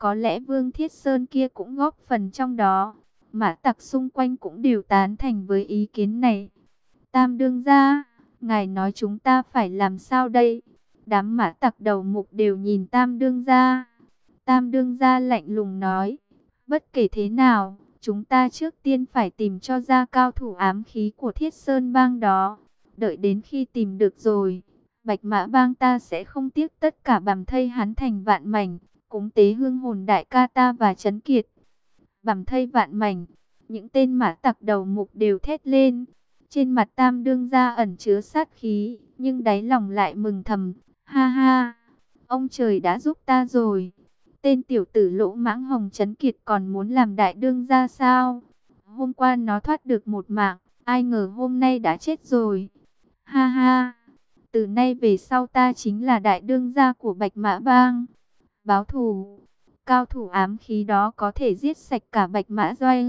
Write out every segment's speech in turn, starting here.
Có lẽ Vương Thiết Sơn kia cũng góp phần trong đó. Mã tặc xung quanh cũng đều tán thành với ý kiến này. Tam đương gia, ngài nói chúng ta phải làm sao đây? Đám mã tặc đầu mục đều nhìn Tam đương gia. Tam đương gia lạnh lùng nói, bất kể thế nào, chúng ta trước tiên phải tìm cho ra cao thủ ám khí của Thiết Sơn bang đó. Đợi đến khi tìm được rồi, Bạch Mã bang ta sẽ không tiếc tất cả bằm thây hắn thành vạn mảnh, cúng tế hương hồn đại ca ta và Trấn Kiệt. Bằm thây vạn mảnh, những tên mã tặc đầu mục đều thét lên. Trên mặt Tam đương gia ẩn chứa sát khí, nhưng đáy lòng lại mừng thầm, ha ha, ông trời đã giúp ta rồi. Tên tiểu tử lỗ mãng Hồng Trấn Kiệt còn muốn làm đại đương gia sao? Hôm qua nó thoát được một mạng, ai ngờ hôm nay đã chết rồi. Ha ha, từ nay về sau ta chính là đại đương gia của Bạch Mã bang. Báo thù, cao thủ ám khí đó có thể giết sạch cả Bạch Mã doanh.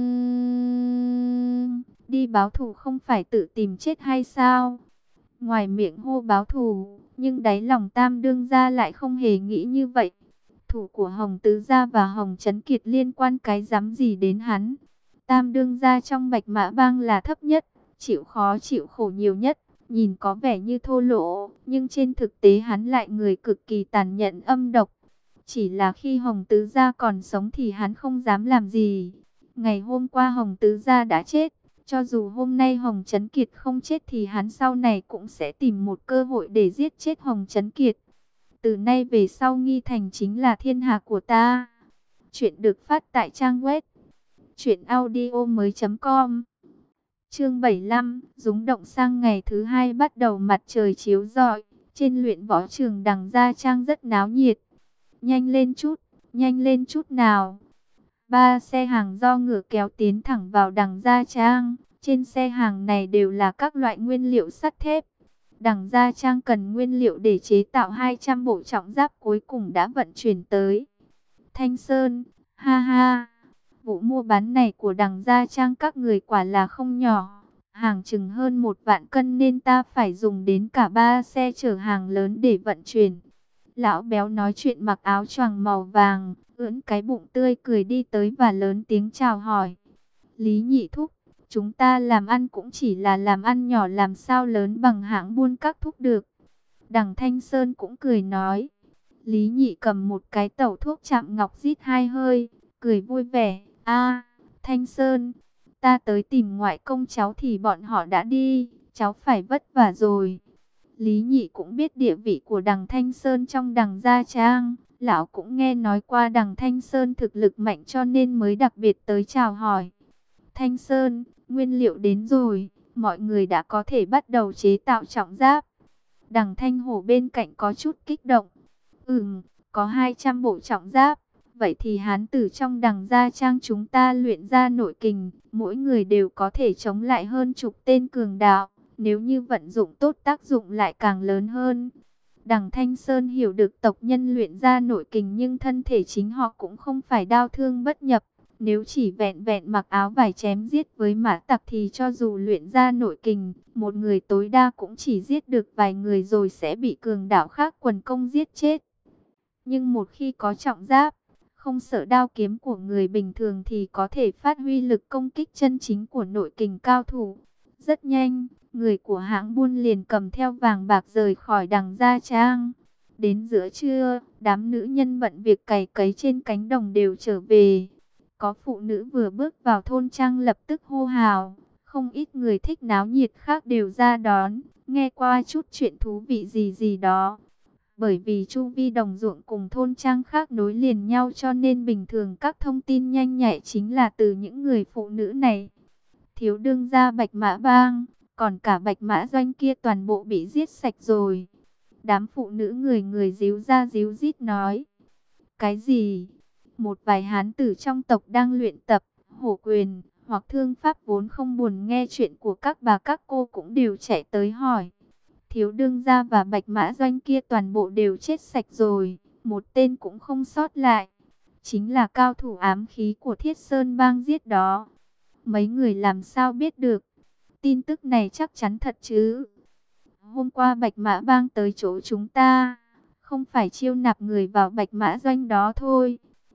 Đi báo thù không phải tự tìm chết hay sao? Ngoài miệng hô báo thù, nhưng đáy lòng Tam đương gia lại không hề nghĩ như vậy. Thủ của Hồng Tứ Gia và Hồng Trấn Kiệt liên quan cái dám gì đến hắn. Tam đương gia trong Bạch Mã bang là thấp nhất, chịu khó chịu khổ nhiều nhất, nhìn có vẻ như thô lỗ, nhưng trên thực tế hắn lại người cực kỳ tàn nhẫn âm độc. Chỉ là khi Hồng Tứ Gia còn sống thì hắn không dám làm gì. Ngày hôm qua Hồng Tứ Gia đã chết, cho dù hôm nay Hồng Trấn Kiệt không chết thì hắn sau này cũng sẽ tìm một cơ hội để giết chết Hồng Trấn Kiệt. Từ nay về sau Nghi Thành chính là thiên hạ của ta. Chuyện được phát tại trang web truyệnaudiomoi.com. Chương 75, rúng động sang ngày thứ hai bắt đầu mặt trời chiếu rọi, trên luyện võ trường Đằng Gia Trang rất náo nhiệt. Nhanh lên chút nào. Ba xe hàng do ngựa kéo tiến thẳng vào Đằng Gia Trang, trên xe hàng này đều là các loại nguyên liệu sắt thép. Đằng Gia Trang cần nguyên liệu để chế tạo 200 bộ trọng giáp cuối cùng đã vận chuyển tới Thanh Sơn. Ha ha, vụ mua bán này của Đằng Gia Trang các người quả là không nhỏ. Hàng chừng hơn 1 vạn cân nên ta phải dùng đến cả 3 xe chở hàng lớn để vận chuyển. Lão béo nói chuyện mặc áo choàng màu vàng, ưỡn cái bụng tươi cười đi tới và lớn tiếng chào hỏi. Lý Nhị thúc, chúng ta làm ăn cũng chỉ là làm ăn nhỏ, làm sao lớn bằng hãng buôn các thúc được. Đằng Thanh Sơn cũng cười nói. Lý Nhị cầm một cái tẩu thuốc chạm ngọc rít 2 hơi, cười vui vẻ. A, Thanh Sơn, ta tới tìm ngoại công cháu thì bọn họ đã đi, cháu phải vất vả rồi. Lý Nhị cũng biết địa vị của Đằng Thanh Sơn trong Đằng Gia Trang. Lão cũng nghe nói qua Đằng Thanh Sơn thực lực mạnh cho nên mới đặc biệt tới chào hỏi. Thanh Sơn, nguyên liệu đến rồi, mọi người đã có thể bắt đầu chế tạo trọng giáp. Đằng Thanh Hổ bên cạnh có chút kích động. Có 200 bộ trọng giáp. Vậy thì hán tử trong Đằng Gia Trang chúng ta luyện ra nội kình, mỗi người đều có thể chống lại hơn chục tên cường đạo. Nếu như vận dụng tốt tác dụng lại càng lớn hơn. Đằng Thanh Sơn hiểu được tộc nhân luyện ra nội kình nhưng thân thể chính họ cũng không phải đao thương bất nhập. Nếu chỉ vẹn vẹn mặc áo vải chém giết với mã tặc thì cho dù luyện ra nội kình, một người tối đa cũng chỉ giết được vài người rồi sẽ bị cường đạo khác quần công giết chết. Nhưng một khi có trọng giáp, không sợ đao kiếm của người bình thường thì có thể phát huy lực công kích chân chính của nội kình cao thủ. Rất nhanh, người của hãng buôn liền cầm theo vàng bạc rời khỏi Đằng Gia Trang. Đến giữa trưa, đám nữ nhân bận việc cày cấy trên cánh đồng đều trở về. Có phụ nữ vừa bước vào thôn trang lập tức hô hào. Không ít người thích náo nhiệt khác đều ra đón, nghe qua chút chuyện thú vị gì gì đó. Bởi vì chu vi đồng ruộng cùng thôn trang khác nối liền nhau cho nên bình thường các thông tin nhanh nhạy chính là từ những người phụ nữ này. Thiếu đương gia Bạch Mã bang, còn cả Bạch Mã doanh kia toàn bộ bị giết sạch rồi. Đám phụ nữ người người díu ra díu dít nói. Cái gì? Một vài hán tử trong tộc đang luyện tập hổ quyền hoặc thương pháp vốn không buồn nghe chuyện của các bà các cô cũng đều chạy tới hỏi. Thiếu đương gia và Bạch Mã doanh kia toàn bộ đều chết sạch rồi, một tên cũng không sót lại. Chính là cao thủ ám khí của Thiết Sơn bang giết đó. Mấy người làm sao biết được? Tin tức này chắc chắn thật chứ? Hôm qua Bạch Mã bang tới chỗ chúng ta, không phải chiêu nạp người vào Bạch Mã doanh đó thôi.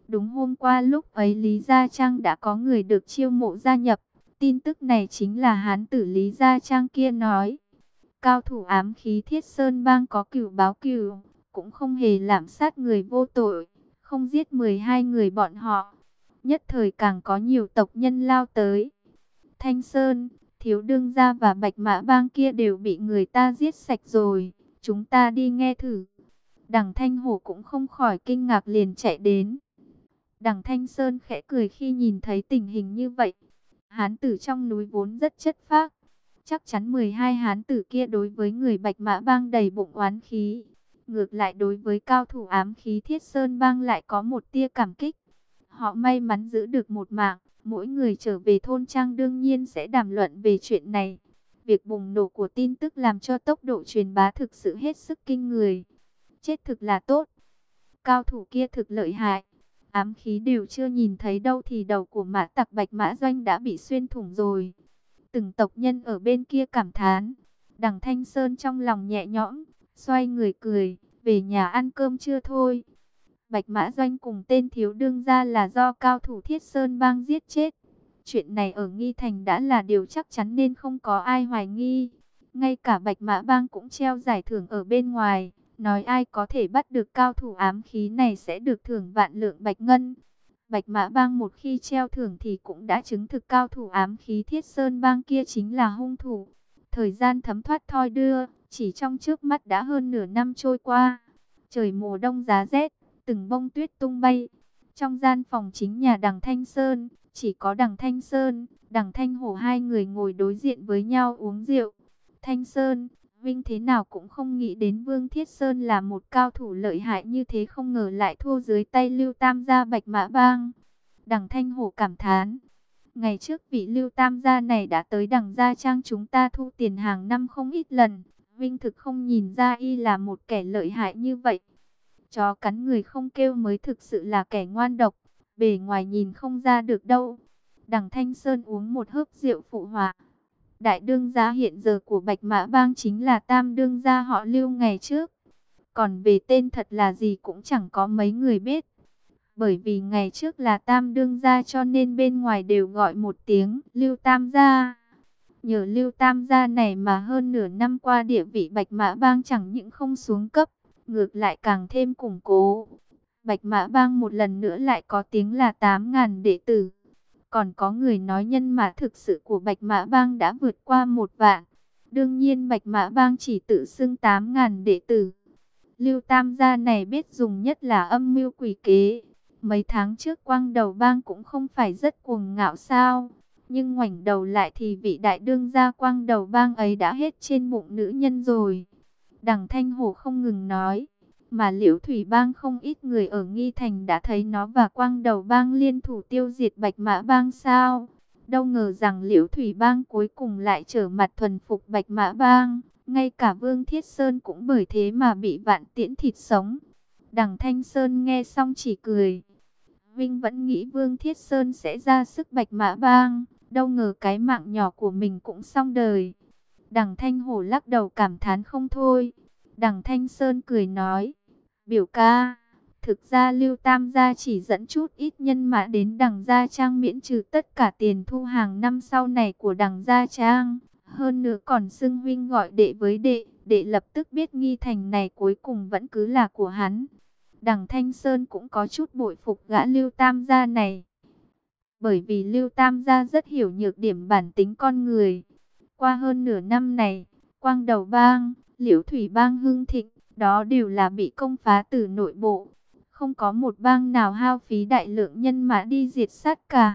Đúng hôm qua lúc ấy Lý Gia Trang đã có người được chiêu mộ gia nhập. Tin tức này chính là hán tử Lý Gia Trang kia nói. Cao thủ ám khí Thiết Sơn Bang có cửu báo cửu, cũng không hề lạm sát người vô tội, không giết 12 người bọn họ. Nhất thời càng có nhiều tộc nhân lao tới. Thanh Sơn, Thiếu Đương Gia và Bạch Mã Bang kia đều bị người ta giết sạch rồi. Chúng ta đi nghe thử. Đằng Thanh Hổ cũng không khỏi kinh ngạc liền chạy đến. Đằng Thanh Sơn khẽ cười khi nhìn thấy tình hình như vậy. Hán tử trong núi vốn rất chất phác. Chắc chắn 12 hán tử kia đối với người Bạch Mã Bang đầy bụng oán khí. Ngược lại đối với cao thủ ám khí Thiết Sơn Bang lại có một tia cảm kích. Họ may mắn giữ được một mạng. Mỗi người trở về thôn trang đương nhiên sẽ đàm luận về chuyện này. Việc bùng nổ của tin tức làm cho tốc độ truyền bá thực sự hết sức kinh người. Chết thực là tốt. Cao thủ kia thực lợi hại. Ám khí đều chưa nhìn thấy đâu thì đầu của mã tặc Bạch Mã Doanh đã bị xuyên thủng rồi. Từng tộc nhân ở bên kia cảm thán. Đằng Thanh Sơn trong lòng nhẹ nhõm, xoay người cười, về nhà ăn cơm trưa thôi. Bạch Mã Doanh cùng tên Thiếu Đương Gia là do cao thủ Thiết Sơn Bang giết chết. Chuyện này ở Nghi Thành đã là điều chắc chắn nên không có ai hoài nghi. Ngay cả Bạch Mã Bang cũng treo giải thưởng ở bên ngoài. Nói ai có thể bắt được cao thủ ám khí này sẽ được thưởng vạn lượng bạch ngân. Bạch Mã Bang một khi treo thưởng thì cũng đã chứng thực cao thủ ám khí Thiết Sơn Bang kia chính là hung thủ. Thời gian thấm thoát thoi đưa, chỉ trong trước mắt đã hơn nửa năm trôi qua. Trời mùa đông giá rét, từng bông tuyết tung bay. Trong gian phòng chính nhà đằng Thanh Sơn, chỉ có đằng Thanh Sơn, đằng Thanh Hổ hai người ngồi đối diện với nhau uống rượu. Thanh Sơn, Vinh thế nào cũng không nghĩ đến Vương Thiết Sơn là một cao thủ lợi hại như thế, không ngờ lại thua dưới tay Lưu Tam gia Bạch Mã Bang. Đằng Thanh Hổ cảm thán. Ngày trước vị Lưu Tam gia này đã tới đằng Gia Trang chúng ta thu tiền hàng năm không ít lần. Vinh thực không nhìn ra y là một kẻ lợi hại như vậy. Chó cắn người không kêu mới thực sự là kẻ ngoan độc. Bề ngoài nhìn không ra được đâu. Đằng Thanh Sơn uống một hớp rượu phụ họa. Đại đương gia hiện giờ của Bạch Mã Bang chính là tam đương gia họ Lưu ngày trước. Còn về tên thật là gì cũng chẳng có mấy người biết. Bởi vì ngày trước là tam đương gia cho nên bên ngoài đều gọi một tiếng Lưu Tam gia. Nhờ Lưu Tam gia này mà hơn nửa năm qua địa vị Bạch Mã Bang chẳng những không xuống cấp, ngược lại càng thêm củng cố. Bạch Mã Bang một lần nữa lại có tiếng là 8.000 đệ tử. Còn có người nói nhân mã thực sự của Bạch Mã Bang đã vượt qua 1 vạn. Đương nhiên Bạch Mã Bang chỉ tự xưng 8.000 đệ tử. Lưu Tam gia này biết dùng nhất là âm mưu quỷ kế. Mấy tháng trước Quang Đầu Bang cũng không phải rất cuồng ngạo sao. Nhưng ngoảnh đầu lại thì vị đại đương gia Quang Đầu Bang ấy đã hết trên bụng nữ nhân rồi. Đằng Thanh Hổ không ngừng nói. Mà Liễu Thủy Bang không ít người ở Nghi Thành đã thấy nó và Quang Đầu Bang liên thủ tiêu diệt Bạch Mã Bang sao. Đâu ngờ rằng Liễu Thủy Bang cuối cùng lại trở mặt thuần phục Bạch Mã Bang. Ngay cả Vương Thiết Sơn cũng bởi thế mà bị vạn tiễn thịt sống. Đằng Thanh Sơn nghe xong chỉ cười. Vinh vẫn nghĩ Vương Thiết Sơn sẽ ra sức Bạch Mã Bang. Đâu ngờ cái mạng nhỏ của mình cũng xong đời. Đằng Thanh Hổ lắc đầu cảm thán không thôi. Đằng Thanh Sơn cười nói. Biểu ca, thực ra Lưu Tam gia chỉ dẫn chút ít nhân mã đến đằng Gia Trang miễn trừ tất cả tiền thu hàng năm sau này của đằng Gia Trang. Hơn nữa còn xưng huynh gọi đệ với đệ lập tức biết Nghi Thành này cuối cùng vẫn cứ là của hắn. Đằng Thanh Sơn cũng có chút bội phục gã Lưu Tam gia này. Bởi vì Lưu Tam gia rất hiểu nhược điểm bản tính con người. Qua hơn nửa năm này, Quang Đầu Bang, Liễu Thủy Bang hưng thịnh, đó đều là bị công phá từ nội bộ. Không có một bang nào hao phí đại lượng nhân mã đi diệt sát cả.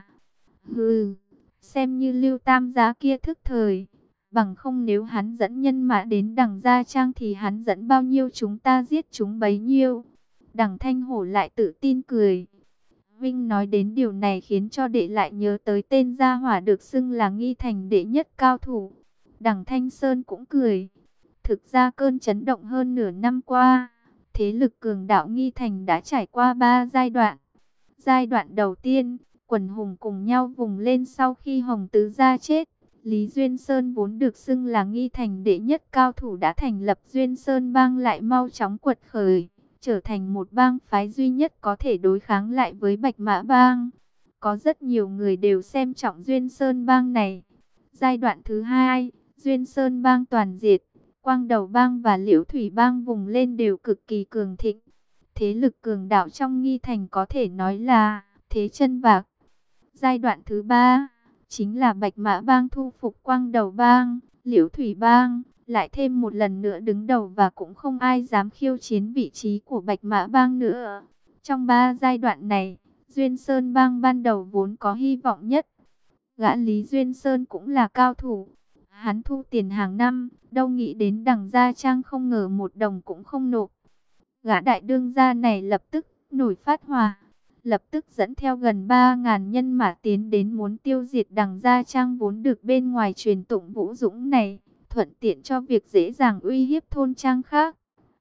Hừ, xem như Lưu Tam gia kia thức thời. Bằng không nếu hắn dẫn nhân mã đến đằng Gia Trang thì hắn dẫn bao nhiêu chúng ta giết chúng bấy nhiêu. Đằng Thanh Hổ lại tự tin cười. Vinh nói đến điều này khiến cho đệ lại nhớ tới tên gia hỏa được xưng là Nghi Thành đệ nhất cao thủ. Đằng Thanh Sơn cũng cười. Thực ra cơn chấn động hơn nửa năm qua, thế lực cường đạo Nghi Thành đã trải qua 3 giai đoạn. Giai đoạn đầu tiên, quần hùng cùng nhau vùng lên sau khi Hồng Tứ Gia chết. Lý Duyên Sơn vốn được xưng là Nghi Thành đệ nhất cao thủ đã thành lập Duyên Sơn Bang lại mau chóng quật khởi, trở thành một bang phái duy nhất có thể đối kháng lại với Bạch Mã Bang. Có rất nhiều người đều xem trọng Duyên Sơn Bang này. Giai đoạn thứ hai, Duyên Sơn Bang toàn diệt, Quang Đầu Bang và Liễu Thủy Bang vùng lên đều cực kỳ cường thịnh. Thế lực cường đạo trong Nghi Thành có thể nói là thế chân vạc. Giai đoạn thứ ba, chính là Bạch Mã Bang thu phục Quang Đầu Bang, Liễu Thủy Bang, lại thêm một lần nữa đứng đầu và cũng không ai dám khiêu chiến vị trí của Bạch Mã Bang nữa. Trong ba giai đoạn này, Duyên Sơn Bang ban đầu vốn có hy vọng nhất. Gã Lý Duyên Sơn cũng là cao thủ. Hắn thu tiền hàng năm, đâu nghĩ đến Đằng Gia Trang không ngờ một đồng cũng không nộp. Gã đại đương gia này lập tức nổi phát hỏa, lập tức dẫn theo gần 3.000 nhân mã tiến đến muốn tiêu diệt Đằng Gia Trang vốn được bên ngoài truyền tụng vũ dũng này, thuận tiện cho việc dễ dàng uy hiếp thôn trang khác.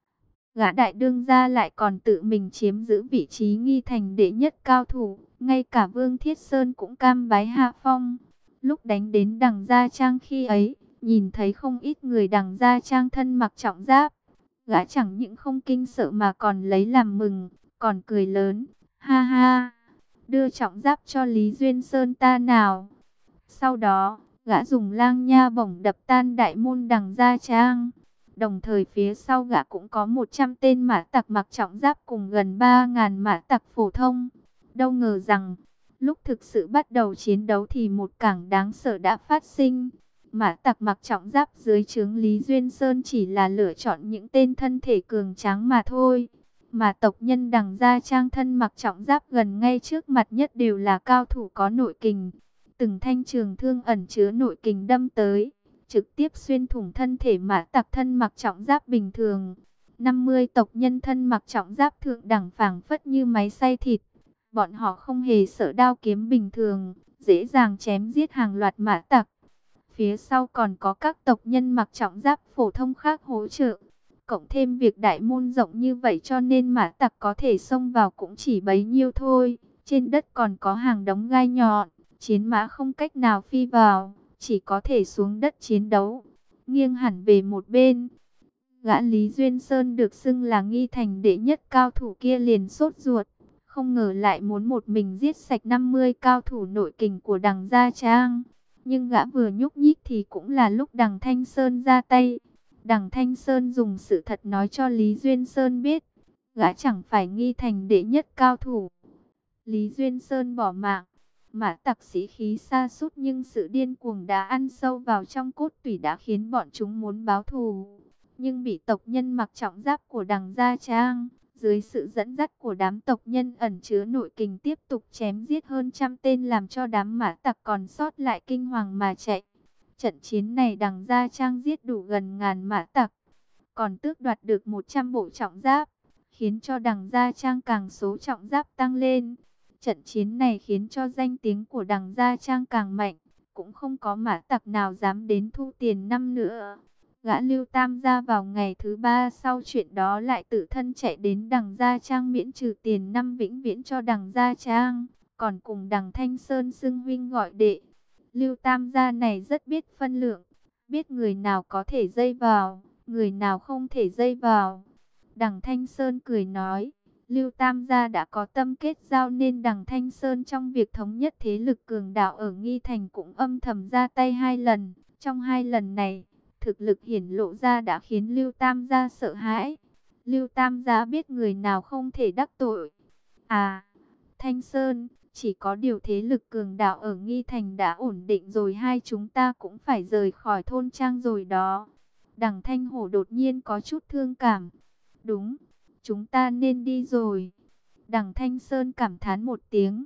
Gã đại đương gia lại còn tự mình chiếm giữ vị trí Nghi Thành đệ nhất cao thủ, ngay cả Vương Thiết Sơn cũng cam bái hạ phong. Lúc đánh đến Đằng Gia Trang khi ấy, nhìn thấy không ít người Đằng Gia Trang thân mặc trọng giáp. Gã chẳng những không kinh sợ mà còn lấy làm mừng, còn cười lớn, ha ha, đưa trọng giáp cho Lý Duyên Sơn ta nào. Sau đó, gã dùng lang nha bổng đập tan đại môn Đằng Gia Trang. Đồng thời phía sau gã cũng có 100 tên mã tặc mặc trọng giáp cùng gần 3.000 mã tặc phổ thông. Đâu ngờ rằng, lúc thực sự bắt đầu chiến đấu thì một cảng đáng sợ đã phát sinh. Mã tặc mặc trọng giáp dưới trướng Lý Duyên Sơn chỉ là lựa chọn những tên thân thể cường tráng mà thôi. Mà tộc nhân Đằng Gia Trang thân mặc trọng giáp gần ngay trước mặt nhất đều là cao thủ có nội kình. Từng thanh trường thương ẩn chứa nội kình đâm tới, trực tiếp xuyên thủng thân thể mã tặc thân mặc trọng giáp bình thường. 50 tộc nhân thân mặc trọng giáp thượng đẳng phảng phất như máy xay thịt. Bọn họ không hề sợ đao kiếm bình thường, dễ dàng chém giết hàng loạt mã tặc. Phía sau còn có các tộc nhân mặc trọng giáp phổ thông khác hỗ trợ. Cộng thêm việc đại môn rộng như vậy cho nên mã tặc có thể xông vào cũng chỉ bấy nhiêu thôi. Trên đất còn có hàng đống gai nhọn, chiến mã không cách nào phi vào, chỉ có thể xuống đất chiến đấu, nghiêng hẳn về một bên. Gã Lý Duyên Sơn được xưng là Nghi Thành đệ nhất cao thủ kia liền sốt ruột, không ngờ lại muốn một mình giết sạch 50 cao thủ nội kình của Đằng Gia Trang. Nhưng gã vừa nhúc nhích thì cũng là lúc Đằng Thanh Sơn ra tay. Đằng Thanh Sơn dùng sự thật nói cho Lý Duyên Sơn biết, gã chẳng phải Nghi Thành đệ nhất cao thủ. Lý Duyên Sơn bỏ mạng. Mã tặc sĩ khí sa sút nhưng sự điên cuồng đã ăn sâu vào trong cốt tủy đã khiến bọn chúng muốn báo thù. Nhưng bị tộc nhân mặc trọng giáp của Đằng Gia Trang, dưới sự dẫn dắt của đám tộc nhân ẩn chứa nội kình tiếp tục chém giết hơn 100 tên làm cho đám mã tặc còn sót lại kinh hoàng mà chạy. Trận chiến này Đằng Gia Trang giết đủ gần ngàn mã tặc, còn tước đoạt được 100 bộ trọng giáp, khiến cho Đằng Gia Trang càng số trọng giáp tăng lên. Trận chiến này khiến cho danh tiếng của Đằng Gia Trang càng mạnh, cũng không có mã tặc nào dám đến thu tiền năm nữa. Gã Lưu Tam gia vào ngày thứ 3 sau chuyện đó lại tự thân chạy đến Đằng Gia Trang miễn trừ tiền năm vĩnh viễn cho Đằng Gia Trang, còn cùng Đằng Thanh Sơn xưng huynh gọi đệ. Lưu Tam gia này rất biết phân lượng, biết người nào có thể dây vào, người nào không thể dây vào. Đằng Thanh Sơn cười nói, Lưu Tam gia đã có tâm kết giao nên Đằng Thanh Sơn trong việc thống nhất thế lực cường đạo ở Nghi Thành cũng âm thầm ra tay 2 lần. Trong 2 lần này, thực lực hiển lộ ra đã khiến Lưu Tam gia sợ hãi. Lưu Tam gia biết người nào không thể đắc tội. À, Thanh Sơn, chỉ có điều thế lực cường đạo ở Nghi Thành đã ổn định rồi, hai chúng ta cũng phải rời khỏi thôn trang rồi đó. Đằng Thanh Hổ đột nhiên có chút thương cảm. Đúng, chúng ta nên đi rồi. Đằng Thanh Sơn cảm thán một tiếng.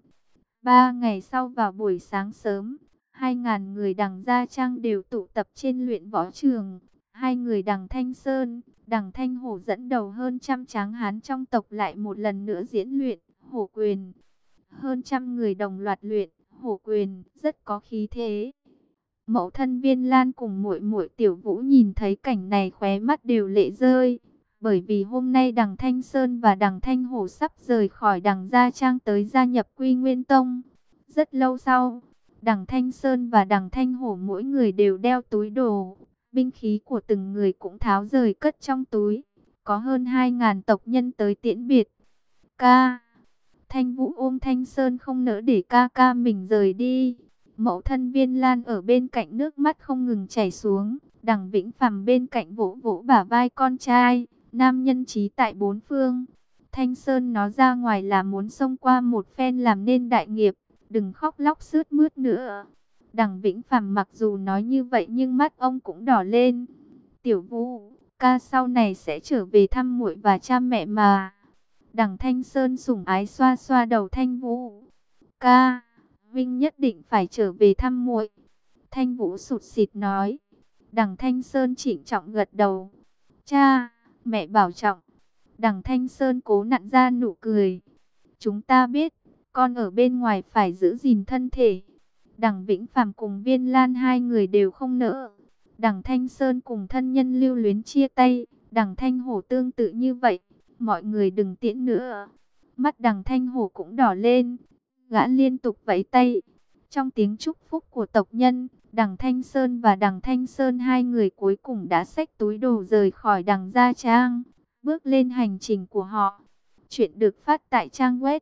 3 ngày sau vào buổi sáng sớm, 2.000 người Đằng Gia Trang đều tụ tập trên luyện võ trường. Hai người Đằng Thanh Sơn, Đằng Thanh Hổ dẫn đầu hơn 100 tráng hán trong tộc lại một lần nữa diễn luyện hổ quyền. Hơn 100 người đồng loạt luyện hổ quyền, rất có khí thế. Mẫu thân Viên Lan cùng muội muội Tiểu Vũ nhìn thấy cảnh này khóe mắt đều lệ rơi. Bởi vì hôm nay Đằng Thanh Sơn và Đằng Thanh Hổ sắp rời khỏi Đằng Gia Trang tới gia nhập Quy Nguyên Tông. Rất lâu sau, Đằng Thanh Sơn và Đằng Thanh Hổ mỗi người đều đeo túi đồ. Binh khí của từng người cũng tháo rời cất trong túi. có hơn 2.000 tộc nhân tới tiễn biệt. Ca. Thanh Vũ ôm Thanh Sơn không nỡ để ca ca mình rời đi. Mẫu thân Viên Lan ở bên cạnh nước mắt không ngừng chảy xuống. Đằng Vĩnh Phàm bên cạnh vỗ vỗ bả vai con trai. Nam nhân trí tại bốn phương. Thanh Sơn nó ra ngoài là muốn xông qua một phen làm nên đại nghiệp. Đừng khóc lóc sướt mướt nữa. Đằng Vĩnh Phàm mặc dù nói như vậy nhưng mắt ông cũng đỏ lên. Tiểu Vũ, ca sau này sẽ trở về thăm muội và cha mẹ mà. Đằng Thanh Sơn sủng ái xoa xoa đầu Thanh Vũ. Ca, Vinh nhất định phải trở về thăm muội. Thanh Vũ sụt sịt nói. Đằng Thanh Sơn trịnh trọng gật đầu. Cha, mẹ bảo trọng. Đằng Thanh Sơn cố nặn ra nụ cười. Chúng ta biết, con ở bên ngoài phải giữ gìn thân thể. Đằng Vĩnh Phàm cùng Viên Lan hai người đều không nỡ. Đằng Thanh Sơn cùng thân nhân lưu luyến chia tay. Đằng Thanh Hổ tương tự như vậy. Mọi người đừng tiễn nữa. Mắt đằng Thanh Hổ cũng đỏ lên. Gã liên tục vẫy tay. Trong tiếng chúc phúc của tộc nhân, đằng Thanh Sơn và đằng Thanh Sơn hai người cuối cùng đã xách túi đồ rời khỏi đằng Gia Trang. Bước lên hành trình của họ. Chuyện được phát tại trang web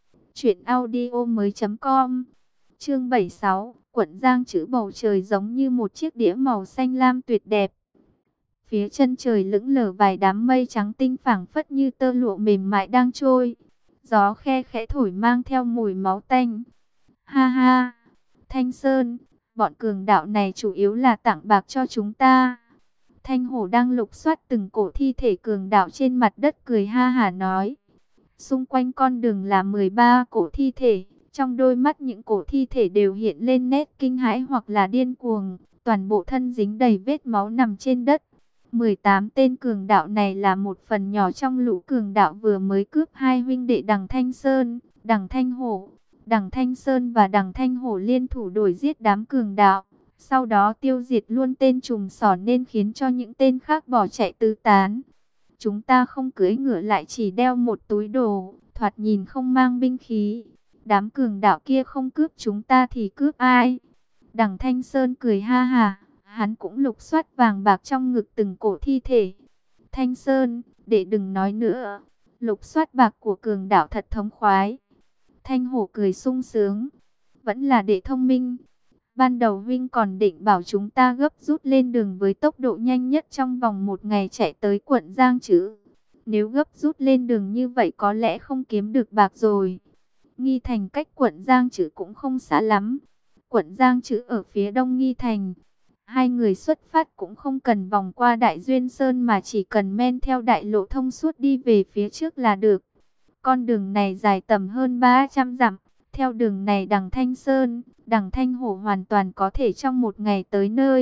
truyệnaudiomoi.com. Chương 76, quận Giang chữ bầu trời giống như một chiếc đĩa màu xanh lam tuyệt đẹp. Phía chân trời lững lờ vài đám mây trắng tinh phảng phất như tơ lụa mềm mại đang trôi. Gió khe khẽ thổi mang theo mùi máu tanh. Ha ha, Thanh Sơn, bọn cường đạo này chủ yếu là tặng bạc cho chúng ta. Thanh Hổ đang lục soát từng cổ thi thể cường đạo trên mặt đất cười ha hả nói. Xung quanh con đường là 13 cổ thi thể. Trong đôi mắt những cổ thi thể đều hiện lên nét kinh hãi hoặc là điên cuồng. Toàn bộ thân dính đầy vết máu nằm trên đất. 18 tên cường đạo này là một phần nhỏ trong lũ cường đạo vừa mới cướp hai huynh đệ đằng Thanh Sơn, đằng Thanh Hổ. Đằng Thanh Sơn và đằng Thanh Hổ liên thủ đuổi giết đám cường đạo. Sau đó tiêu diệt luôn tên trùm sỏ nên khiến cho những tên khác bỏ chạy tứ tán. Chúng ta không cưỡi ngựa lại chỉ đeo một túi đồ, thoạt nhìn không mang binh khí. Đám cường đạo kia không cướp chúng ta thì cướp ai? Đằng Thanh Sơn cười ha hả, hắn cũng lục soát vàng bạc trong ngực từng cổ thi thể. Thanh Sơn, để đừng nói nữa, lục soát bạc của cường đạo thật thống khoái. Thanh Hổ cười sung sướng, vẫn là đệ thông minh. Ban đầu Vinh còn định bảo chúng ta gấp rút lên đường với tốc độ nhanh nhất trong vòng một ngày chạy tới quận Giang chứ. Nếu gấp rút lên đường như vậy có lẽ không kiếm được bạc rồi. Nghi Thành cách quận Giang Trữ cũng không xa lắm. Quận Giang Trữ ở phía đông Nghi Thành. Hai người xuất phát cũng không cần vòng qua Đại Duyên Sơn mà chỉ cần men theo đại lộ thông suốt đi về phía trước là được. Con đường này dài tầm hơn 300 dặm. Theo đường này đằng Thanh Sơn, đằng Thanh Hổ hoàn toàn có thể trong một ngày tới nơi.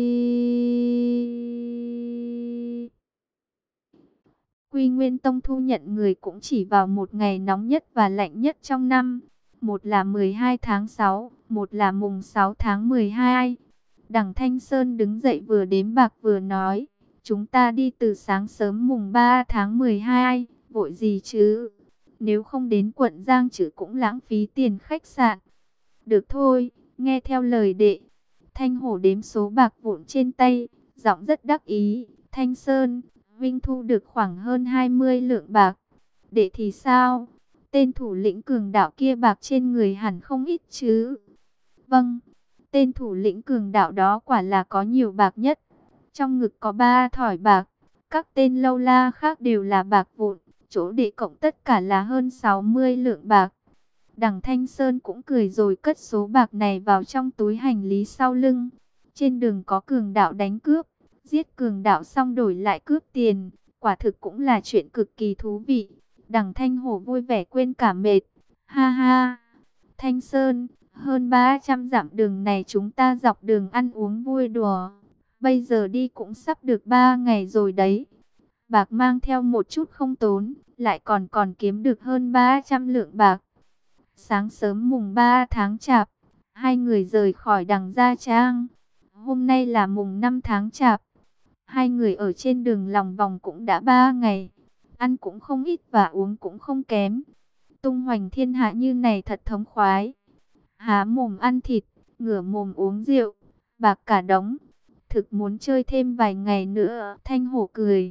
Quy Nguyên Tông thu nhận người cũng chỉ vào một ngày nóng nhất và lạnh nhất trong năm. Một là 12 tháng 6, một là mùng 6 tháng 12. Đằng Thanh Sơn đứng dậy vừa đếm bạc vừa nói. Chúng ta đi từ sáng sớm mùng 3 tháng 12, vội gì chứ? Nếu không đến quận Giang Trữ cũng lãng phí tiền khách sạn. Được thôi, nghe theo lời đệ. Thanh Hổ đếm số bạc vụn trên tay, giọng rất đắc ý. Thanh Sơn, Vinh thu được khoảng hơn 20 lượng bạc. Đệ thì sao? Tên thủ lĩnh cường đạo kia bạc trên người hẳn không ít chứ? Vâng, tên thủ lĩnh cường đạo đó quả là có nhiều bạc nhất. Trong ngực có 3 thỏi bạc, các tên lâu la khác đều là bạc vụn. Chỗ đệ cộng tất cả là hơn 60 lượng bạc. Đằng Thanh Sơn cũng cười rồi cất số bạc này vào trong túi hành lý sau lưng. Trên đường có cường đạo đánh cướp, giết cường đạo xong đổi lại cướp tiền, quả thực cũng là chuyện cực kỳ thú vị. Đằng Thanh Hổ vui vẻ quên cả mệt. Ha ha, Thanh Sơn, hơn 300 dặm đường này chúng ta dọc đường ăn uống vui đùa. Bây giờ đi cũng sắp được 3 ngày rồi đấy. Bạc mang theo một chút không tốn, lại còn kiếm được hơn 300 lượng bạc. Sáng sớm mùng 3 tháng Chạp, hai người rời khỏi đằng Gia Trang. Hôm nay là mùng 5 tháng Chạp. Hai người ở trên đường lòng vòng cũng đã 3 ngày. Ăn cũng không ít và uống cũng không kém. Tung hoành thiên hạ như này thật thống khoái. Há mồm ăn thịt, ngửa mồm uống rượu, bạc cả đống. Thực muốn chơi thêm vài ngày nữa. Thanh Hổ cười.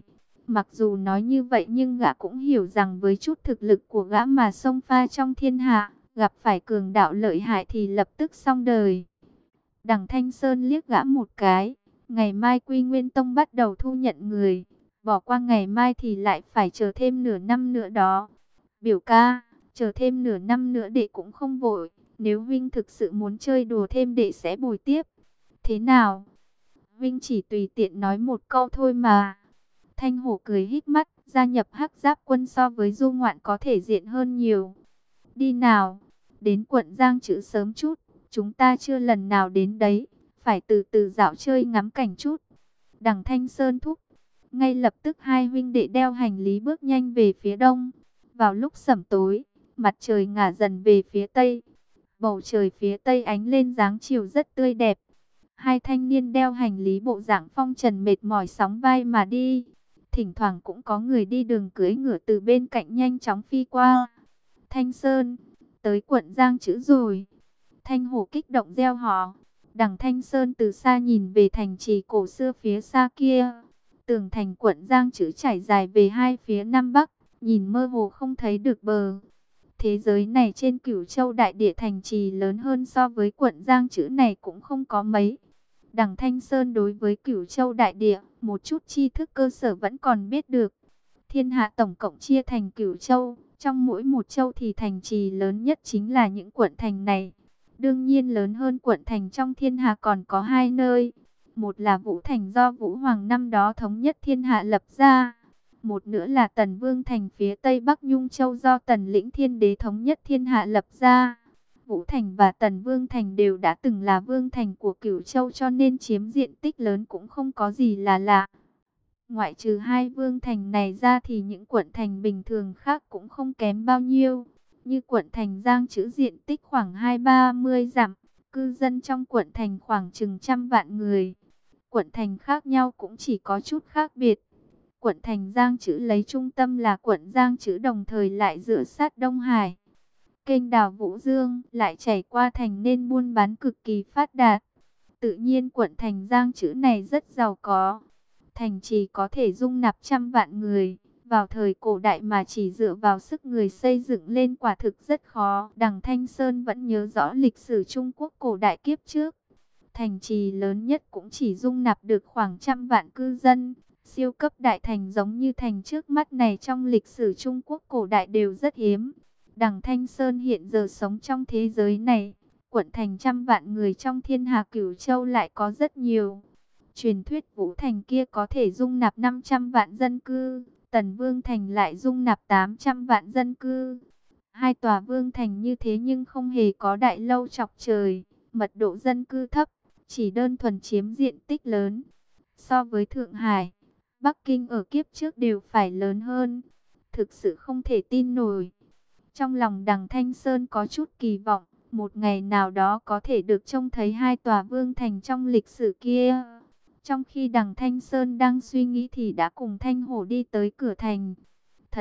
Mặc dù nói như vậy nhưng gã cũng hiểu rằng với chút thực lực của gã mà xông pha trong thiên hạ, gặp phải cường đạo lợi hại thì lập tức xong đời. Đằng Thanh Sơn liếc gã một cái, ngày mai Quy Nguyên Tông bắt đầu thu nhận người, bỏ qua ngày mai thì lại phải chờ thêm nửa năm nữa đó. Biểu ca, chờ thêm nửa năm nữa đệ cũng không vội, nếu Vinh thực sự muốn chơi đùa thêm đệ sẽ bồi tiếp. Thế nào? Vinh chỉ tùy tiện nói một câu thôi mà. Thanh Hổ cười híp mắt, gia nhập Hắc Giáp Quân so với du ngoạn có thể diện hơn nhiều. Đi nào, đến quận Giang Trữ sớm chút, chúng ta chưa lần nào đến đấy, phải từ từ dạo chơi ngắm cảnh chút. Đằng Thanh Sơn thúc, ngay lập tức hai huynh đệ đeo hành lý bước nhanh về phía đông. Vào lúc sẩm tối, mặt trời ngả dần về phía tây, bầu trời phía tây ánh lên dáng chiều rất tươi đẹp. Hai thanh niên đeo hành lý bộ dạng phong trần mệt mỏi sóng vai mà đi. Thỉnh thoảng cũng có người đi đường cưỡi ngựa từ bên cạnh nhanh chóng phi qua. Thanh Sơn, tới quận Giang Trữ rồi. Thanh Hổ kích động reo hò. Đằng Thanh Sơn từ xa nhìn về thành trì cổ xưa phía xa kia. Tường thành quận Giang Trữ trải dài về hai phía Nam Bắc, nhìn mơ hồ không thấy được bờ. Thế giới này trên Cửu Châu đại địa thành trì lớn hơn so với quận Giang Trữ này cũng không có mấy. Đằng Thanh Sơn đối với Cửu Châu đại địa, một chút tri thức cơ sở vẫn còn biết được. Thiên hạ tổng cộng chia thành Cửu Châu, trong mỗi một châu thì thành trì lớn nhất chính là những quận thành này. Đương nhiên lớn hơn quận thành trong thiên hạ còn có hai nơi. Một là Vũ Thành do Vũ Hoàng năm đó thống nhất thiên hạ lập ra. Một nữa là Tần Vương Thành phía tây Bắc Nhung Châu do Tần Lĩnh Thiên Đế thống nhất thiên hạ lập ra. Vũ Thành và Tần Vương Thành đều đã từng là vương thành của Cửu Châu cho nên chiếm diện tích lớn cũng không có gì là lạ. Ngoại trừ hai vương thành này ra thì những quận thành bình thường khác cũng không kém bao nhiêu. Như quận thành Giang Trữ diện tích khoảng 20-30 dặm, cư dân trong quận thành khoảng chừng 100 vạn người. Quận thành khác nhau cũng chỉ có chút khác biệt. Quận thành Giang Trữ lấy trung tâm là quận Giang Trữ đồng thời lại dựa sát Đông Hải. Kênh đào Vũ Dương lại chảy qua thành nên buôn bán cực kỳ phát đạt. Tự nhiên quận thành Giang Trữ này rất giàu có. Thành trì có thể dung nạp 100 vạn người. Vào thời cổ đại mà chỉ dựa vào sức người xây dựng lên quả thực rất khó. Đằng Thanh Sơn vẫn nhớ rõ lịch sử Trung Quốc cổ đại kiếp trước. Thành trì lớn nhất cũng chỉ dung nạp được khoảng 100 vạn cư dân. Siêu cấp đại thành giống như thành trước mắt này trong lịch sử Trung Quốc cổ đại đều rất hiếm. Đằng Thanh Sơn hiện giờ sống trong thế giới này, quận thành 100 vạn người trong thiên hà Cửu Châu lại có rất nhiều. Truyền thuyết Vũ Thành kia có thể dung nạp 500 vạn dân cư, Tần Vương Thành lại dung nạp 800 vạn dân cư. Hai tòa vương thành như thế nhưng không hề có đại lâu chọc trời, mật độ dân cư thấp, chỉ đơn thuần chiếm diện tích lớn. So với Thượng Hải, Bắc Kinh ở kiếp trước đều phải lớn hơn, thực sự không thể tin nổi. Trong lòng đằng Thanh Sơn có chút kỳ vọng, một ngày nào đó có thể được trông thấy hai tòa vương thành trong lịch sử kia. Trong khi đằng Thanh Sơn đang suy nghĩ thì đã cùng Thanh Hổ đi tới cửa thành. Thật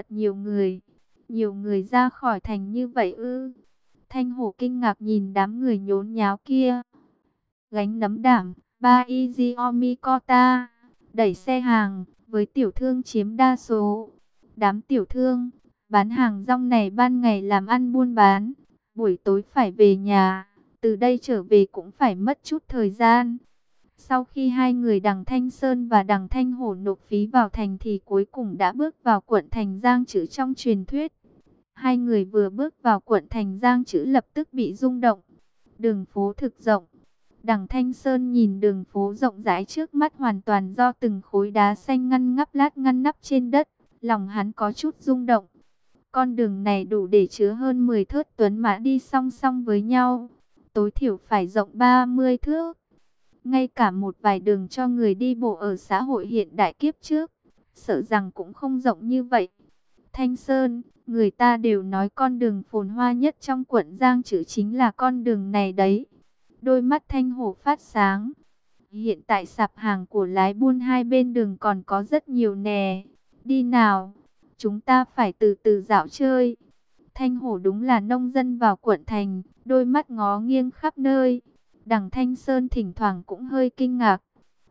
nhiều người ra khỏi thành như vậy ư? Thanh Hổ kinh ngạc nhìn đám người nhốn nháo kia. Gánh nấm đảm, ba Iziomi Kota, đẩy xe hàng, với tiểu thương chiếm đa số. Đám tiểu thương bán hàng rong này ban ngày làm ăn buôn bán, buổi tối phải về nhà, từ đây trở về cũng phải mất chút thời gian. Sau khi hai người đằng Thanh Sơn và đằng Thanh Hổ nộp phí vào thành thì cuối cùng đã bước vào quận thành Giang Trữ trong truyền thuyết. Hai người vừa bước vào quận thành Giang Trữ lập tức bị rung động. Đường phố thực rộng. Đằng Thanh Sơn nhìn đường phố rộng rãi trước mắt hoàn toàn do từng khối đá xanh ngăn nắp trên đất. Lòng hắn có chút rung động. Con đường này đủ để chứa hơn 10 thớt tuấn mã đi song song với nhau. Tối thiểu phải rộng 30 thước. Ngay cả một vài đường cho người đi bộ ở xã hội hiện đại kiếp trước, sợ rằng cũng không rộng như vậy. Thanh Sơn, người ta đều nói con đường phồn hoa nhất trong quận Giang Trữ chính là con đường này đấy. Đôi mắt Thanh Hổ phát sáng. Hiện tại sạp hàng của lái buôn hai bên đường còn có rất nhiều nè. Đi nào, chúng ta phải từ từ dạo chơi. Thanh Hổ đúng là nông dân vào quận thành, đôi mắt ngó nghiêng khắp nơi. Đằng Thanh Sơn thỉnh thoảng cũng hơi kinh ngạc.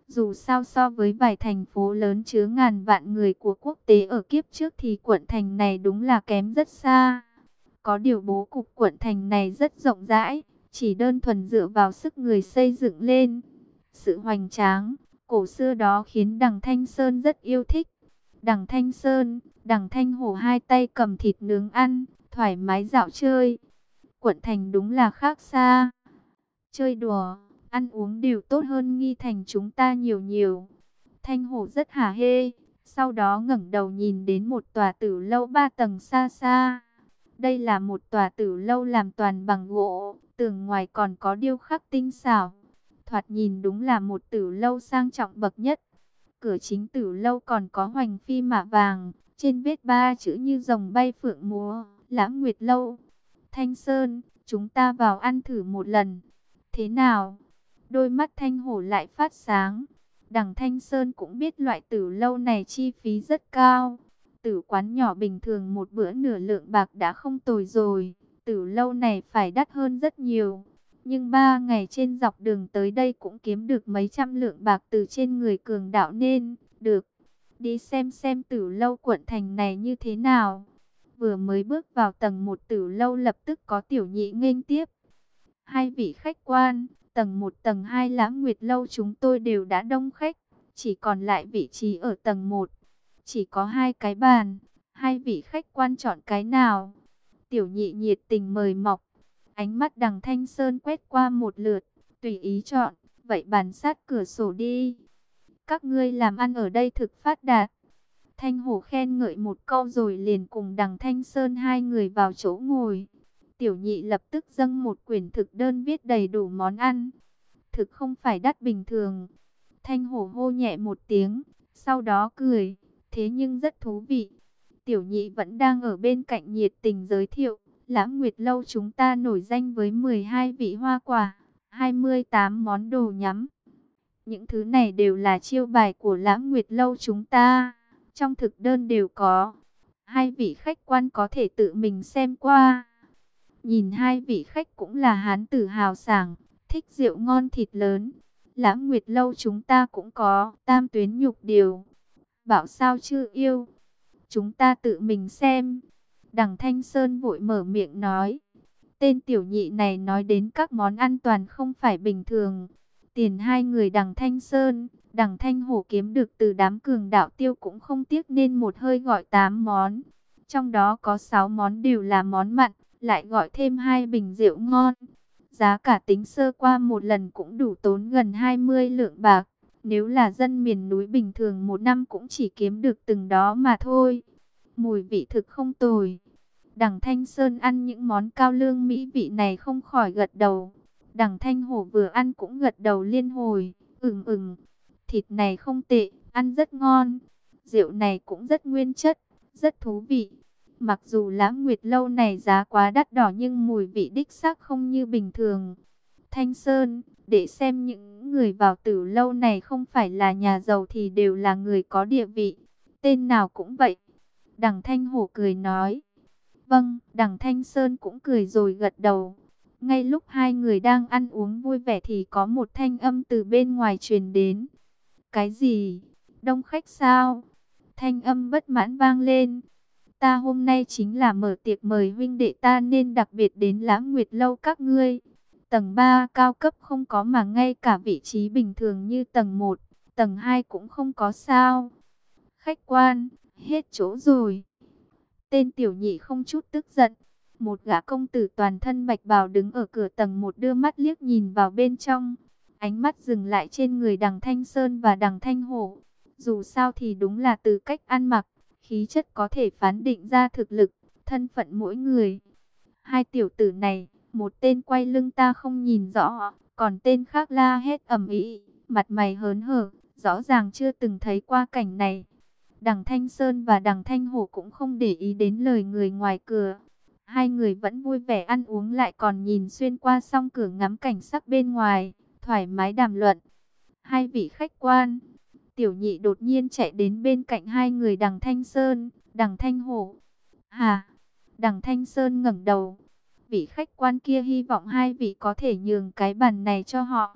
Dù sao so với vài thành phố lớn chứa ngàn vạn người của quốc tế ở kiếp trước thì quận thành này đúng là kém rất xa. Có điều bố cục quận thành này rất rộng rãi, chỉ đơn thuần dựa vào sức người xây dựng lên. Sự hoành tráng, cổ xưa đó khiến Đằng Thanh Sơn rất yêu thích. Đằng Thanh Sơn, Đằng Thanh Hổ hai tay cầm thịt nướng ăn, thoải mái dạo chơi. Quận thành đúng là khác xa. Chơi đùa, ăn uống đều tốt hơn Nghi Thành chúng ta nhiều nhiều. Thanh Hổ rất hả hê, sau đó ngẩng đầu nhìn đến một tòa tử lâu 3 tầng xa xa. Đây là một tòa tử lâu làm toàn bằng gỗ, tường ngoài còn có điêu khắc tinh xảo. Thoạt nhìn đúng là một tử lâu sang trọng bậc nhất. Cửa chính tử lâu còn có hoành phi mã vàng, trên viết 3 chữ như rồng bay phượng múa, Lãng Nguyệt Lâu. Thanh Sơn, chúng ta vào ăn thử một lần. Thế nào? Đôi mắt Thanh Hổ lại phát sáng. Đằng Thanh Sơn cũng biết loại tử lâu này chi phí rất cao. Tử quán nhỏ bình thường một bữa nửa lượng bạc đã không tồi rồi. Tử lâu này phải đắt hơn rất nhiều. Nhưng 3 ngày trên dọc đường tới đây cũng kiếm được mấy trăm lượng bạc từ trên người cường đạo nên, được. Đi xem tử lâu quận thành này như thế nào. Vừa mới bước vào tầng 1 tử lâu lập tức có tiểu nhị nghênh tiếp. Hai vị khách quan, tầng 1 tầng 2 Lãng Nguyệt Lâu chúng tôi đều đã đông khách. Chỉ còn lại vị trí ở tầng 1. Chỉ có 2 cái bàn. Hai vị khách quan chọn cái nào? Tiểu nhị nhiệt tình mời mọc. Ánh mắt Đằng Thanh Sơn quét qua một lượt, tùy ý chọn, vậy bàn sát cửa sổ đi. Các ngươi làm ăn ở đây thực phát đạt. Thanh Hổ khen ngợi một câu rồi liền cùng Đằng Thanh Sơn hai người vào chỗ ngồi. Tiểu nhị lập tức dâng một quyển thực đơn viết đầy đủ món ăn. Thực không phải đắt bình thường. Thanh Hổ hô nhẹ một tiếng, sau đó cười, thế nhưng rất thú vị. Tiểu nhị vẫn đang ở bên cạnh nhiệt tình giới thiệu. Lãng Nguyệt Lâu chúng ta nổi danh với 12 vị hoa quả, 28 món đồ nhắm. Những thứ này đều là chiêu bài của Lãng Nguyệt Lâu chúng ta. Trong thực đơn đều có. Hai vị khách quan có thể tự mình xem qua. Nhìn hai vị khách cũng là hán tử hào sảng, thích rượu ngon thịt lớn. Lãng Nguyệt Lâu chúng ta cũng có tam tuyến nhục điều. Bảo sao chưa yêu. Chúng ta tự mình xem. Đằng Thanh Sơn vội mở miệng nói. Tên tiểu nhị này nói đến các món ăn toàn không phải bình thường. Tiền hai người Đằng Thanh Sơn, Đằng Thanh Hổ kiếm được từ đám cường đạo tiêu cũng không tiếc nên một hơi gọi 8 món. Trong đó có 6 món đều là món mặn, lại gọi thêm 2 bình rượu ngon. Giá cả tính sơ qua một lần cũng đủ tốn gần 20 lượng bạc. Nếu là dân miền núi bình thường một năm cũng chỉ kiếm được từng đó mà thôi. Mùi vị thực không tồi. Đằng Thanh Sơn ăn những món cao lương mỹ vị này không khỏi gật đầu. Đằng Thanh Hổ vừa ăn cũng gật đầu liên hồi. Thịt này không tệ, ăn rất ngon. Rượu này cũng rất nguyên chất, rất thú vị. Mặc dù Lãng Nguyệt Lâu này giá quá đắt đỏ nhưng mùi vị đích xác không như bình thường. Thanh Sơn, để xem những người vào tử lâu này không phải là nhà giàu thì đều là người có địa vị. Tên nào cũng vậy. Đằng Thanh Hổ cười nói. Vâng, Đằng Thanh Sơn cũng cười rồi gật đầu. Ngay lúc hai người đang ăn uống vui vẻ thì có một thanh âm từ bên ngoài truyền đến. Cái gì? Đông khách sao? Thanh âm bất mãn vang lên. Ta hôm nay chính là mở tiệc mời huynh đệ ta nên đặc biệt đến Lãng Nguyệt Lâu các ngươi. Tầng 3 cao cấp không có mà ngay cả vị trí bình thường như tầng 1, tầng 2 cũng không có sao. Khách quan, hết chỗ rồi. Tên tiểu nhị không chút tức giận. Một gã công tử toàn thân bạch bào đứng ở cửa tầng 1 đưa mắt liếc nhìn vào bên trong. Ánh mắt dừng lại trên người Đằng Thanh Sơn và Đằng Thanh Hổ. Dù sao thì đúng là từ cách ăn mặc, khí chất có thể phán định ra thực lực, thân phận mỗi người. Hai tiểu tử này, một tên quay lưng ta không nhìn rõ, còn tên khác la hét ầm ĩ, mặt mày hớn hở, rõ ràng chưa từng thấy qua cảnh này. Đằng Thanh Sơn và Đằng Thanh Hổ cũng không để ý đến lời người ngoài cửa. Hai người vẫn vui vẻ ăn uống lại còn nhìn xuyên qua song cửa ngắm cảnh sắc bên ngoài, thoải mái đàm luận. Hai vị khách quan, tiểu nhị đột nhiên chạy đến bên cạnh hai người Đằng Thanh Sơn, Đằng Thanh Hổ. Hà, Đằng Thanh Sơn ngẩng đầu. Vị khách quan kia hy vọng hai vị có thể nhường cái bàn này cho họ.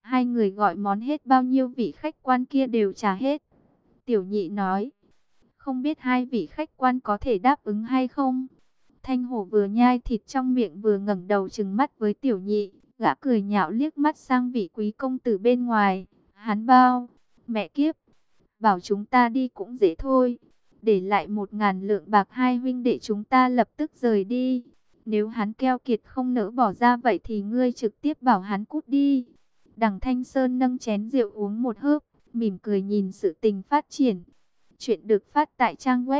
Hai người gọi món hết, bao nhiêu vị khách quan kia đều trả hết. Tiểu nhị nói, không biết hai vị khách quan có thể đáp ứng hay không. Thanh hổ vừa nhai thịt trong miệng vừa ngẩng đầu trừng mắt với tiểu nhị. Gã cười nhạo liếc mắt sang vị quý công tử bên ngoài. Hắn bao, mẹ kiếp, bảo chúng ta đi cũng dễ thôi. Để lại 1.000 lượng bạc, hai huynh đệ chúng ta lập tức rời đi. Nếu hắn keo kiệt không nỡ bỏ ra vậy thì ngươi trực tiếp bảo hắn cút đi. Đằng Thanh Sơn nâng chén rượu uống một hớp, mỉm cười nhìn sự tình phát triển. Chuyện được phát tại trang web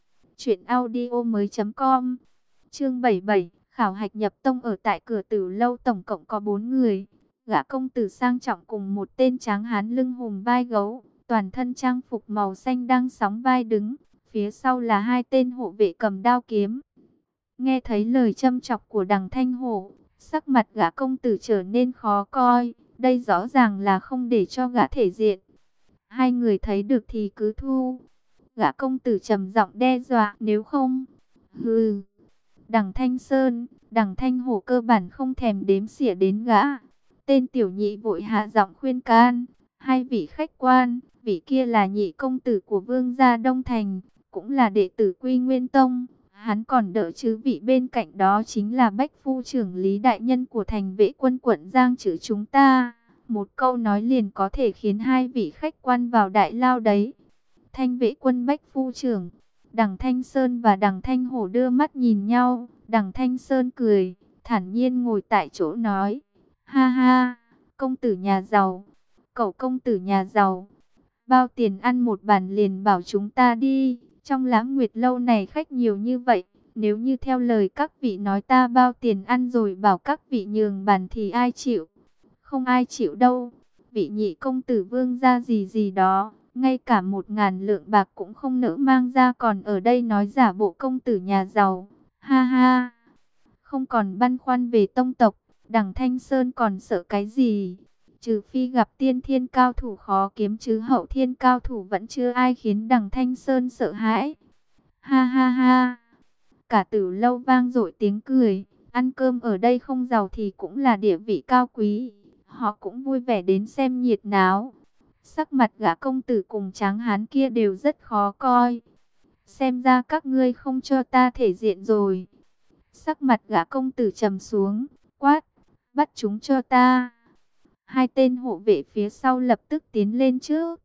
truyệnaudiomoi.com. Chương 77, khảo hạch nhập tông. Ở tại Cửa Tử lâu tổng cộng có 4 người. Gã công tử sang trọng cùng một tên tráng hán lưng hùm vai gấu, toàn thân trang phục màu xanh đang sóng vai đứng. Phía sau là hai tên hộ vệ cầm đao kiếm. Nghe thấy lời châm chọc của đằng Thanh Hổ, sắc mặt gã công tử trở nên khó coi. Đây rõ ràng là không để cho gã thể diện. Hai người thấy được thì cứ thu. Gã công tử trầm giọng đe dọa, nếu không, hừ. Đằng Thanh Sơn, đằng Thanh Hổ cơ bản không thèm đếm xỉa đến gã. Tên tiểu nhị vội hạ giọng khuyên can, hai vị khách quan, vị kia là nhị công tử của Vương gia Đông Thành, cũng là đệ tử Quy Nguyên Tông. Hắn còn đỡ chứ, vị bên cạnh đó chính là Bách Phu trưởng Lý đại nhân của thành vệ quân quận Giang Trữ chúng ta. Một câu nói liền có thể khiến hai vị khách quan vào đại lao đấy. Thanh vệ quân Bách Phu trưởng. Đằng Thanh Sơn và đằng Thanh Hổ đưa mắt nhìn nhau. Đằng Thanh Sơn cười, thản nhiên ngồi tại chỗ nói, ha ha, công tử nhà giàu, cậu công tử nhà giàu, bao tiền ăn một bàn liền bảo chúng ta đi. Trong Lãng Nguyệt lâu này khách nhiều như vậy, nếu như theo lời các vị nói ta bao tiền ăn rồi bảo các vị nhường bàn thì ai chịu? Không ai chịu đâu. Vị nhị công tử Vương gia gì gì đó, ngay cả 1.000 lượng bạc cũng không nỡ mang ra, còn ở đây nói giả bộ công tử nhà giàu. Ha ha, không còn băn khoăn về tông tộc, đằng Thanh Sơn còn sợ cái gì? Trừ phi gặp tiên thiên cao thủ khó kiếm, chứ hậu thiên cao thủ vẫn chưa ai khiến đằng Thanh Sơn sợ hãi. Ha ha ha, cả Tử lâu vang dội tiếng cười. Ăn cơm ở đây không giàu thì cũng là địa vị cao quý, họ cũng vui vẻ đến xem nhiệt náo. Sắc mặt gã công tử cùng tráng hán kia đều rất khó coi. Xem ra các ngươi không cho ta thể diện rồi. Sắc mặt gã công tử trầm xuống, quát, bắt chúng cho ta. Hai tên hộ vệ phía sau lập tức tiến lên trước.